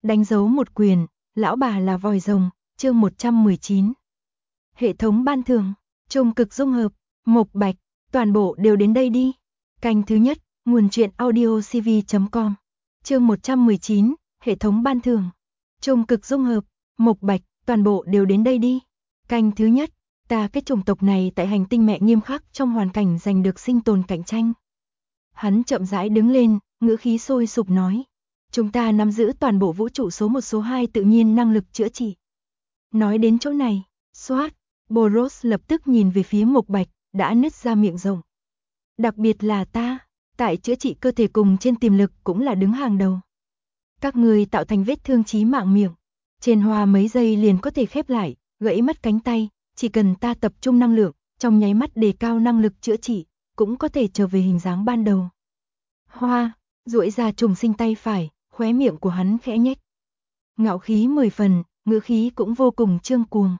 Đánh dấu một quyền, lão bà là vòi rồng, chương 119. Hệ thống ban thưởng, trung cực dung hợp, Mộc Bạch, toàn bộ đều đến đây đi. Canh thứ nhất, nguồn truyện audiocv.com. Chương 119, hệ thống ban thưởng, trung cực dung hợp, Mộc Bạch, toàn bộ đều đến đây đi. Canh thứ nhất, ta cái chủng tộc này tại hành tinh mẹ nghiêm khắc trong hoàn cảnh giành được sinh tồn cạnh tranh. Hắn chậm rãi đứng lên, ngữ khí sôi sục nói. Chúng ta nắm giữ toàn bộ vũ trụ số 1 số 2 tự nhiên năng lực chữa trị. Nói đến chỗ này, xoát, Boros lập tức nhìn về phía Mộc Bạch, đã nứt ra miệng rộng. Đặc biệt là ta, tại chữa trị cơ thể cùng trên tiềm lực cũng là đứng hàng đầu. Các người tạo thành vết thương chí mạng miệng, trên hoa mấy giây liền có thể khép lại, gãy mất cánh tay, chỉ cần ta tập trung năng lượng, trong nháy mắt đề cao năng lực chữa trị, cũng có thể trở về hình dáng ban đầu. Hoa, duỗi ra trùng sinh tay phải, khóe miệng của hắn khẽ nhếch. Ngạo khí 10 phần, ngữ khí cũng vô cùng trương cuồng.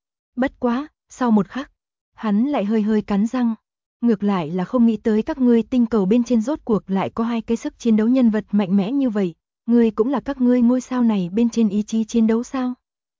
Bất quá, sau một khắc, hắn lại hơi hơi cắn răng. Ngược lại là không nghĩ tới các ngươi tinh cầu bên trên rốt cuộc lại có hai cái sức chiến đấu nhân vật mạnh mẽ như vậy. Ngươi cũng là các ngươi ngôi sao này bên trên ý chí chiến đấu sao?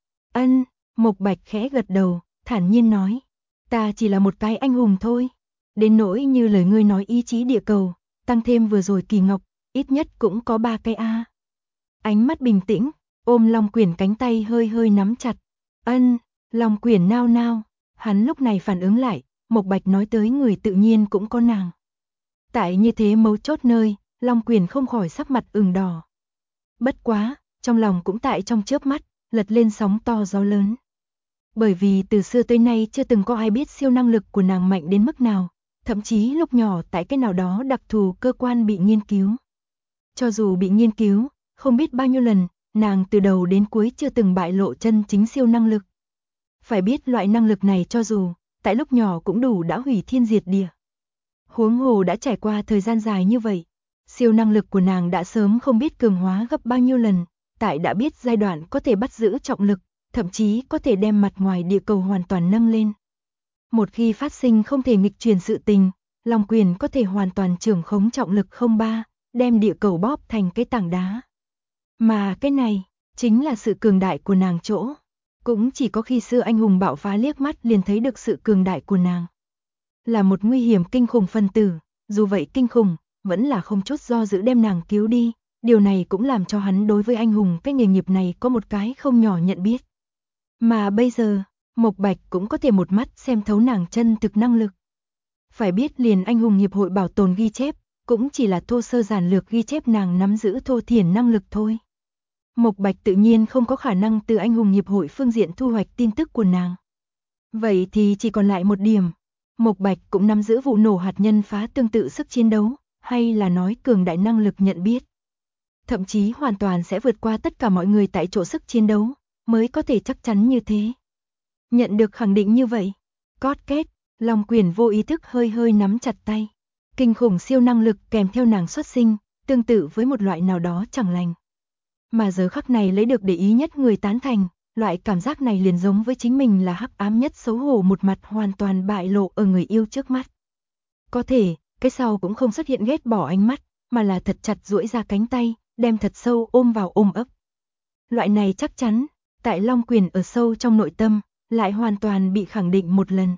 Ân, Mộc Bạch khẽ gật đầu, thản nhiên nói. Ta chỉ là một cái anh hùng thôi. Đến nỗi như lời ngươi nói ý chí địa cầu, tăng thêm vừa rồi kỳ ngọc, ít nhất cũng có 3 cái A. Ánh mắt bình tĩnh, ôm Long Quyển cánh tay hơi hơi nắm chặt. Ân, Long Quyển nao nao, hắn lúc này phản ứng lại, Mộc Bạch nói tới người tự nhiên cũng có nàng. Tại như thế mấu chốt nơi, Long Quyển không khỏi sắc mặt ửng đỏ. Bất quá, trong lòng cũng tại trong chớp mắt, lật lên sóng to gió lớn. Bởi vì từ xưa tới nay chưa từng có ai biết siêu năng lực của nàng mạnh đến mức nào, thậm chí lúc nhỏ tại cái nào đó đặc thù cơ quan bị nghiên cứu. Cho dù bị nghiên cứu, không biết bao nhiêu lần, nàng từ đầu đến cuối chưa từng bại lộ chân chính siêu năng lực. Phải biết loại năng lực này cho dù, tại lúc nhỏ cũng đủ đã hủy thiên diệt địa. Huống hồ đã trải qua thời gian dài như vậy, siêu năng lực của nàng đã sớm không biết cường hóa gấp bao nhiêu lần, tại đã biết giai đoạn có thể bắt giữ trọng lực, thậm chí có thể đem mặt ngoài địa cầu hoàn toàn nâng lên. Một khi phát sinh không thể nghịch chuyển sự tình, Long Quyền có thể hoàn toàn trưởng khống trọng lực 03, đem địa cầu bóp thành cái tảng đá. Mà cái này, chính là sự cường đại của nàng chỗ. Cũng chỉ có khi xưa anh hùng bạo phá liếc mắt liền thấy được sự cường đại của nàng. Là một nguy hiểm kinh khủng phân tử, dù vậy kinh khủng, vẫn là không chút do dự đem nàng cứu đi. Điều này cũng làm cho hắn đối với anh hùng cái nghề nghiệp này có một cái không nhỏ nhận biết. Mà bây giờ, Mộc Bạch cũng có thể một mắt xem thấu nàng chân thực năng lực. Phải biết liền anh hùng hiệp hội bảo tồn ghi chép, cũng chỉ là thô sơ giản lược ghi chép nàng nắm giữ thô thiển năng lực thôi. Mộc Bạch tự nhiên không có khả năng từ anh hùng hiệp hội phương diện thu hoạch tin tức của nàng. Vậy thì chỉ còn lại một điểm. Mộc Bạch cũng nắm giữ vụ nổ hạt nhân phá tương tự sức chiến đấu, hay là nói cường đại năng lực nhận biết. Thậm chí hoàn toàn sẽ vượt qua tất cả mọi người tại chỗ sức chiến đấu, mới có thể chắc chắn như thế. Nhận được khẳng định như vậy, cót két, Long Quyển vô ý thức hơi hơi nắm chặt tay. Kinh khủng siêu năng lực kèm theo nàng xuất sinh, tương tự với một loại nào đó chẳng lành. Mà giờ khắc này lấy được để ý nhất người tán thành, loại cảm giác này liền giống với chính mình là hắc ám nhất xấu hổ một mặt hoàn toàn bại lộ ở người yêu trước mắt. Có thể, cái sau cũng không xuất hiện ghét bỏ ánh mắt, mà là thật chặt duỗi ra cánh tay, đem thật sâu ôm vào ôm ấp. Loại này chắc chắn, tại Long Quyền ở sâu trong nội tâm, lại hoàn toàn bị khẳng định một lần.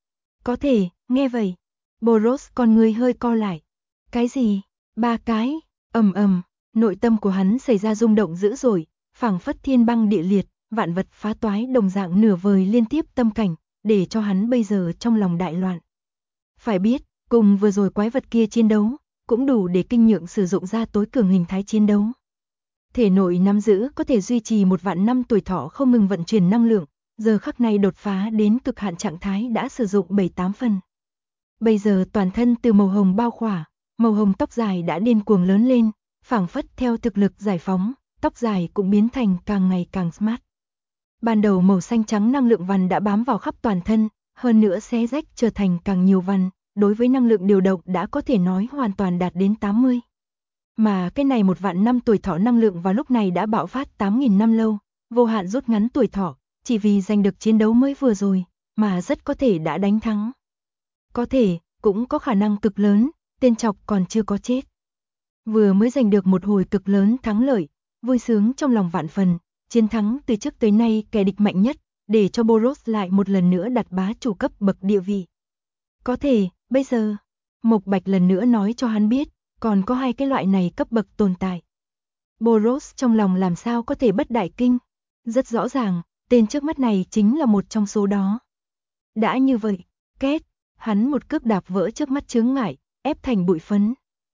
Có thể, nghe vậy, Boros con người hơi co lại. Cái gì? 3 cái? Ầm ầm, nội tâm của hắn xảy ra rung động dữ dội, phảng phất thiên băng địa liệt, vạn vật phá toái đồng dạng nửa vời liên tiếp tâm cảnh, để cho hắn bây giờ trong lòng đại loạn. Phải biết, cùng vừa rồi quái vật kia chiến đấu, cũng đủ để kinh nhượng sử dụng ra tối cường hình thái chiến đấu. Thể nội nắm giữ có thể duy trì 1 vạn năm tuổi thọ không ngừng vận chuyển năng lượng, giờ khắc này đột phá đến cực hạn trạng thái đã sử dụng 7-8 phần. Bây giờ toàn thân từ màu hồng bao khỏa, màu hồng tóc dài đã điên cuồng lớn lên, phảng phất theo thực lực giải phóng, tóc dài cũng biến thành càng ngày càng smart. Ban đầu màu xanh trắng năng lượng vằn đã bám vào khắp toàn thân, hơn nữa xé rách trở thành càng nhiều vằn, đối với năng lượng điều động đã có thể nói hoàn toàn đạt đến 80. Mà cái này 1 vạn năm tuổi thọ năng lượng vào lúc này đã bạo phát 8.000 năm lâu, vô hạn rút ngắn tuổi thọ, chỉ vì giành được chiến đấu mới vừa rồi, mà rất có thể đã đánh thắng. Có thể, cũng có khả năng cực lớn, tên chọc còn chưa có chết. Vừa mới giành được một hồi cực lớn thắng lợi, vui sướng trong lòng vạn phần, chiến thắng từ trước tới nay kẻ địch mạnh nhất, để cho Boros lại một lần nữa đặt bá chủ cấp bậc địa vị. Có thể, bây giờ, Mộc Bạch lần nữa nói cho hắn biết, còn có hai cái loại này cấp bậc tồn tại. Boros trong lòng làm sao có thể bất đại kinh, rất rõ ràng, tên trước mắt này chính là một trong số đó. Đã như vậy, két, hắn một cước đạp vỡ trước mắt chướng ngại, ép thành bụi phấn.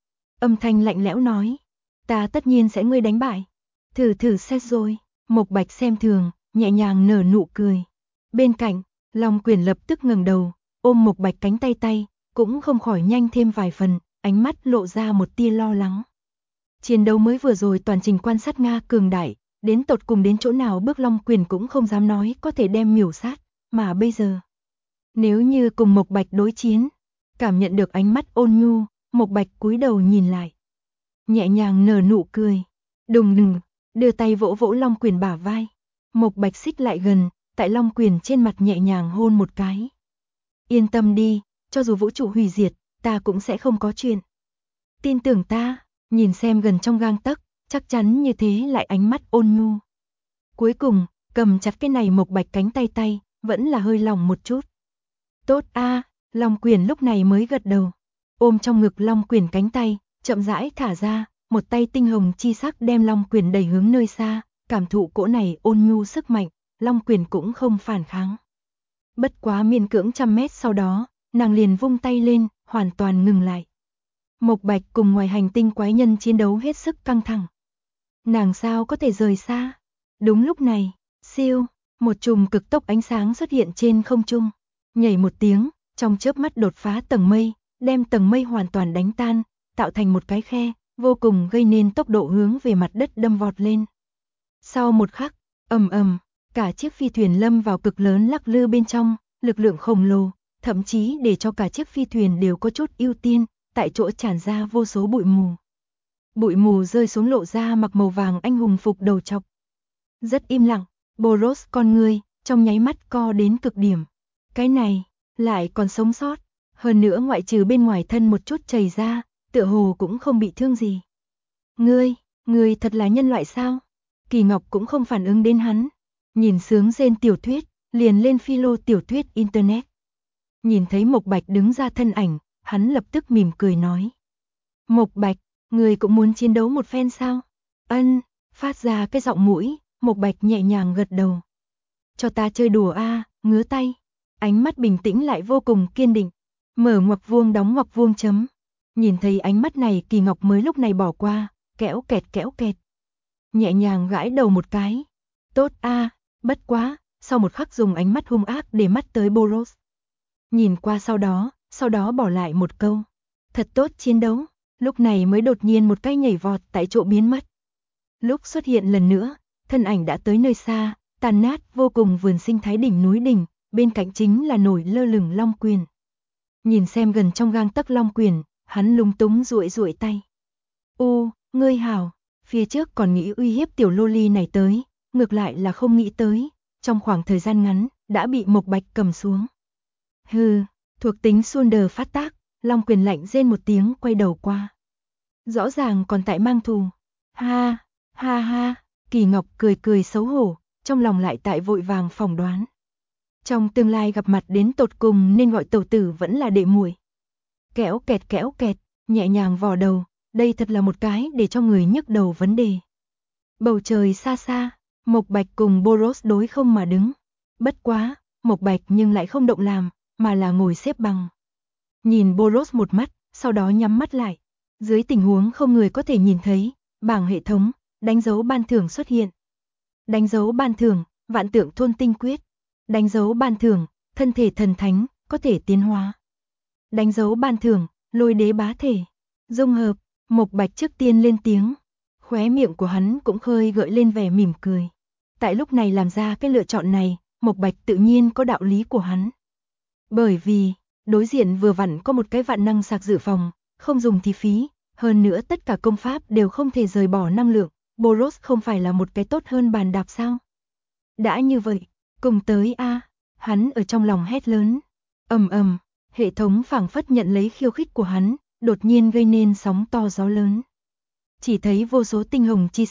Âm thanh lạnh lẽo nói, ta tất nhiên sẽ ngươi đánh bại. Thử xét rồi, Mộc Bạch xem thường, nhẹ nhàng nở nụ cười. Bên cạnh, Long Quyền lập tức ngẩng đầu, ôm Mộc Bạch cánh tay, cũng không khỏi nhanh thêm vài phần, ánh mắt lộ ra một tia lo lắng. Chiến đấu mới vừa rồi toàn trình quan sát Nga cường đại, đến tột cùng đến chỗ nào bước Long Quyền cũng không dám nói có thể đem miểu sát, mà bây giờ, nếu như cùng Mộc Bạch đối chiến, cảm nhận được ánh mắt ôn nhu, Mộc Bạch cúi đầu nhìn lại, nhẹ nhàng nở nụ cười, đùng đùng, đưa tay vỗ vỗ Long Quyền bả vai. Mộc Bạch xích lại gần, tại Long Quyền trên mặt nhẹ nhàng hôn một cái. Yên tâm đi, cho dù vũ trụ hủy diệt, ta cũng sẽ không có chuyện. Tin tưởng ta, nhìn xem gần trong gang tấc, chắc chắn như thế lại ánh mắt ôn nhu. Cuối cùng, cầm chặt cái này Mộc Bạch cánh tay, vẫn là hơi lòng một chút. Tốt a, Long Quyền lúc này mới gật đầu, ôm trong ngực Long Quyền cánh tay, chậm rãi thả ra, một tay tinh hồng chi sắc đem Long Quyền đẩy hướng nơi xa, cảm thụ cỗ này ôn nhu sức mạnh, Long Quyền cũng không phản kháng. Bất quá miễn cưỡng trăm mét sau đó, nàng liền vung tay lên, hoàn toàn ngừng lại. Mộc Bạch cùng ngoài hành tinh quái nhân chiến đấu hết sức căng thẳng. Nàng sao có thể rời xa? Đúng lúc này, siêu, một chùm cực tốc ánh sáng xuất hiện trên không trung, nhảy một tiếng, trong chớp mắt đột phá tầng mây, đem tầng mây hoàn toàn đánh tan, tạo thành một cái khe, vô cùng gây nên tốc độ hướng về mặt đất đâm vọt lên. Sau một khắc, ầm ầm, cả chiếc phi thuyền lâm vào cực lớn lắc lư bên trong, lực lượng khổng lồ, thậm chí để cho cả chiếc phi thuyền đều có chút ưu tiên, tại chỗ tràn ra vô số bụi mù. Bụi mù rơi xuống lộ ra mặc màu vàng anh hùng phục đầu chọc. Rất im lặng, Boros con người, trong nháy mắt co đến cực điểm. Cái này, lại còn sống sót, hơn nữa ngoại trừ bên ngoài thân một chút chảy ra, tựa hồ cũng không bị thương gì. Ngươi thật là nhân loại sao? Kỳ Ngọc cũng không phản ứng đến hắn. Nhìn sướng rên tiểu thuyết, liền lên philo tiểu thuyết internet. Nhìn thấy Mộc Bạch đứng ra thân ảnh, hắn lập tức mỉm cười nói. Mộc Bạch, ngươi cũng muốn chiến đấu một phen sao? Ân, phát ra cái giọng mũi, Mộc Bạch nhẹ nhàng gật đầu. Cho ta chơi đùa a, ngứa tay. Ánh mắt bình tĩnh lại vô cùng kiên định. Mở ngoặc vuông đóng ngoặc vuông chấm. Nhìn thấy ánh mắt này Kỳ Ngọc mới lúc này bỏ qua, kéo kẹt. Nhẹ nhàng gãi đầu một cái. Tốt a, bất quá, sau một khắc dùng ánh mắt hung ác để mắt tới Boros. Nhìn qua sau đó bỏ lại một câu. Thật tốt chiến đấu, lúc này mới đột nhiên một cái nhảy vọt tại chỗ biến mất. Lúc xuất hiện lần nữa, thân ảnh đã tới nơi xa, tàn nát vô cùng vườn sinh thái đỉnh núi đỉnh, bên cạnh chính là nổi lơ lửng Long Quyền. Nhìn xem gần trong gang tấc Long Quyền, hắn lúng túng duỗi tay. Ngươi hảo, phía trước còn nghĩ uy hiếp tiểu loli này tới, ngược lại là không nghĩ tới, trong khoảng thời gian ngắn, đã bị Mộc Bạch cầm xuống. Hừ, thuộc tính Sunder phát tác, Long Quyền lạnh rên một tiếng quay đầu qua. Rõ ràng còn tại mang thù. Ha, Kỳ Ngọc cười xấu hổ, trong lòng lại tại vội vàng phỏng đoán. Trong tương lai gặp mặt đến tột cùng nên gọi tẩu tử vẫn là đệ muội. Kéo kẹt, nhẹ nhàng vò đầu, đây thật là một cái để cho người nhức đầu vấn đề. Bầu trời xa xa, Mộc Bạch cùng Boros đối không mà đứng. Bất quá, Mộc Bạch nhưng lại không động làm, mà là ngồi xếp bằng. Nhìn Boros một mắt, sau đó nhắm mắt lại. Dưới tình huống không người có thể nhìn thấy, bảng hệ thống, đánh dấu ban thưởng xuất hiện. Đánh dấu ban thưởng, vạn tượng thôn tinh quyết. Đánh dấu ban thưởng, thân thể thần thánh, có thể tiến hóa. Đánh dấu ban thưởng, lôi đế bá thể. Dung hợp, Mộc Bạch trước tiên lên tiếng. Khóe miệng của hắn cũng khơi gợi lên vẻ mỉm cười. Tại lúc này làm ra cái lựa chọn này, Mộc Bạch tự nhiên có đạo lý của hắn. Bởi vì, đối diện vừa vặn có một cái vạn năng sạc dự phòng, không dùng thì phí, hơn nữa tất cả công pháp đều không thể rời bỏ năng lượng, Boros không phải là một cái tốt hơn bàn đạp sao? Đã như vậy, cùng tới a, hắn ở trong lòng hét lớn. Ầm, hệ thống phảng phất nhận lấy khiêu khích của hắn, đột nhiên gây nên sóng to gió lớn. Chỉ thấy vô số tinh hồng chi sắc,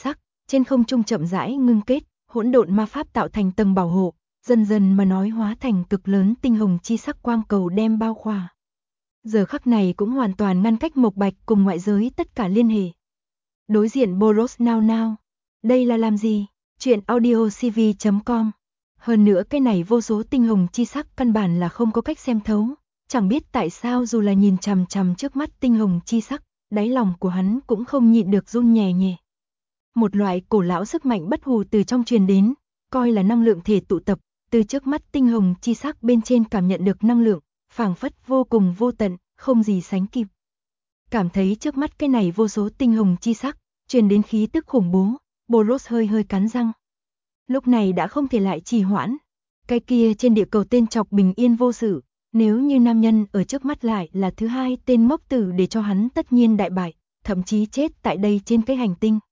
trên không trung chậm rãi ngưng kết, hỗn độn ma pháp tạo thành tầng bảo hộ, dần dần mà nói hóa thành cực lớn tinh hồng chi sắc quang cầu đem bao khỏa. Giờ khắc này cũng hoàn toàn ngăn cách Mộc Bạch cùng ngoại giới tất cả liên hệ. Đối diện Boros nao nao. Đây là làm gì? Chuyện audio cv.com. Hơn nữa cái này vô số tinh hồng chi sắc căn bản là không có cách xem thấu. Chẳng biết tại sao dù là nhìn chằm chằm trước mắt tinh hồng chi sắc, đáy lòng của hắn cũng không nhịn được run nhẹ nhẹ. Một loại cổ lão sức mạnh bất hủ từ trong truyền đến, coi là năng lượng thể tụ tập, từ trước mắt tinh hồng chi sắc bên trên cảm nhận được năng lượng, phảng phất vô cùng vô tận, không gì sánh kịp. Cảm thấy trước mắt cái này vô số tinh hồng chi sắc, truyền đến khí tức khủng bố, Boros hơi hơi cắn răng. Lúc này đã không thể lại trì hoãn. Cái kia trên địa cầu tên chọc bình yên vô sự, nếu như nam nhân ở trước mắt lại là thứ hai tên ngốc tử để cho hắn tất nhiên đại bại, thậm chí chết tại đây trên cái hành tinh.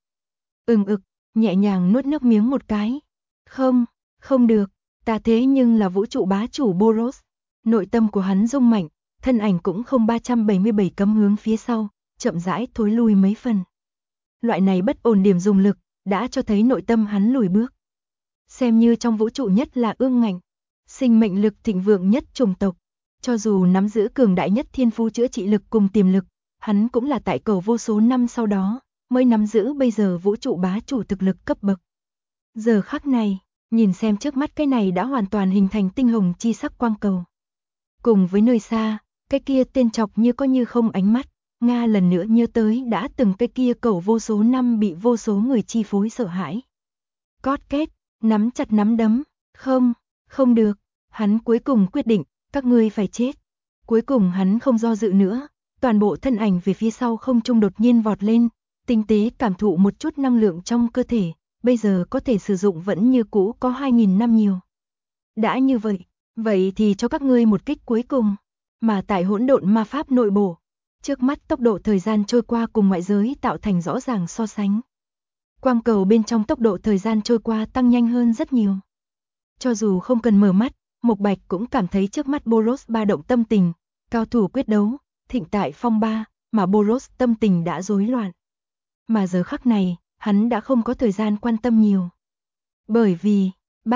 Nhẹ nhàng nuốt nước miếng một cái. Không được, ta thế nhưng là vũ trụ bá chủ Boros. Nội tâm của hắn rung mạnh, thân ảnh cũng không 377 cấm hướng phía sau, chậm rãi thối lui mấy phần. Loại này bất ổn điểm dùng lực, đã cho thấy nội tâm hắn lùi bước. Xem như trong vũ trụ nhất là ương ngạnh, sinh mệnh lực thịnh vượng nhất chủng tộc, cho dù nắm giữ cường đại nhất thiên phú chữa trị lực cùng tiềm lực, hắn cũng là tại cầu vô số năm sau đó, mới nắm giữ bây giờ vũ trụ bá chủ thực lực cấp bậc. Giờ khắc này, nhìn xem trước mắt cái này đã hoàn toàn hình thành tinh hồng chi sắc quang cầu. Cùng với nơi xa, cái kia tên chọc như có như không ánh mắt, Nga lần nữa nhớ tới đã từng cái kia cầu vô số năm bị vô số người chi phối sợ hãi. Cót két, nắm chặt nắm đấm, không được, hắn cuối cùng quyết định, các ngươi phải chết. Cuối cùng hắn không do dự nữa, toàn bộ thân ảnh về phía sau không trung đột nhiên vọt lên, tinh tế cảm thụ một chút năng lượng trong cơ thể, bây giờ có thể sử dụng vẫn như cũ có 2000 năm nhiều. Đã như vậy thì cho các ngươi một kích cuối cùng, mà tại hỗn độn ma pháp nội bộ, trước mắt tốc độ thời gian trôi qua cùng ngoại giới tạo thành rõ ràng so sánh. Quang cầu bên trong tốc độ thời gian trôi qua tăng nhanh hơn rất nhiều. Cho dù không cần mở mắt, Mộc Bạch cũng cảm thấy trước mắt Boros ba động tâm tình, cao thủ quyết đấu, thịnh tại phong ba, mà Boros tâm tình đã rối loạn. Mà giờ khắc này, hắn đã không có thời gian quan tâm nhiều. Bởi vì,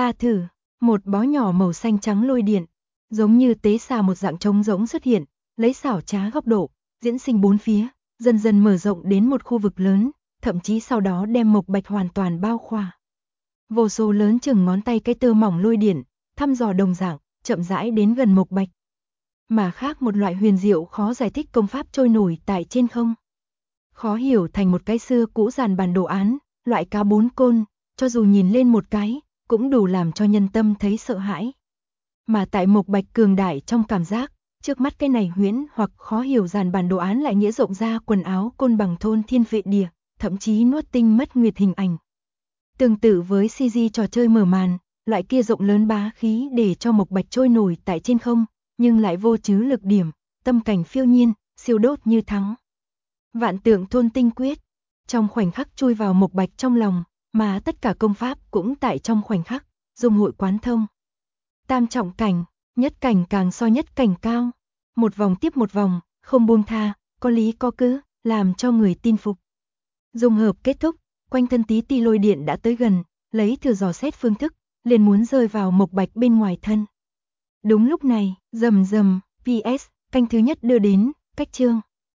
một bó nhỏ màu xanh trắng lôi điện, giống như tế xà một dạng trống rỗng xuất hiện, lấy xảo trá góc độ, diễn sinh bốn phía, dần dần mở rộng đến một khu vực lớn, thậm chí sau đó đem Mộc Bạch hoàn toàn bao khỏa. Vô số lớn chừng ngón tay cái tơ mỏng lôi điện, thăm dò đồng dạng, chậm rãi đến gần Mộc Bạch. Mà khác một loại huyền diệu khó giải thích công pháp trôi nổi tại trên không. Khó hiểu thành một cái xưa cũ giàn bản đồ án, loại cá bốn côn, cho dù nhìn lên một cái, cũng đủ làm cho nhân tâm thấy sợ hãi. Mà tại Mộc Bạch cường đại trong cảm giác, trước mắt cái này huyễn hoặc khó hiểu giàn bản đồ án lại nghĩa rộng ra quần áo côn bằng thôn thiên vệ địa, thậm chí nuốt tinh mất nguyệt hình ảnh. Tương tự với CG trò chơi mở màn, loại kia rộng lớn bá khí để cho Mộc Bạch trôi nổi tại trên không, nhưng lại vô chứ lực điểm, tâm cảnh phiêu nhiên, siêu đốt như thắng. Vạn tượng thôn tinh quyết, trong khoảnh khắc chui vào Mộc Bạch trong lòng, mà tất cả công pháp cũng tại trong khoảnh khắc, dung hội quán thông. Tam trọng cảnh, nhất cảnh càng so nhất cảnh cao, một vòng tiếp một vòng, không buông tha, có lý có cứ, làm cho người tin phục. Dung hợp kết thúc, quanh thân tí ti lôi điện đã tới gần, lấy thừa dò xét phương thức, liền muốn rơi vào Mộc Bạch bên ngoài thân. Đúng lúc này, rầm rầm, PS, canh thứ nhất đưa đến, cách chương.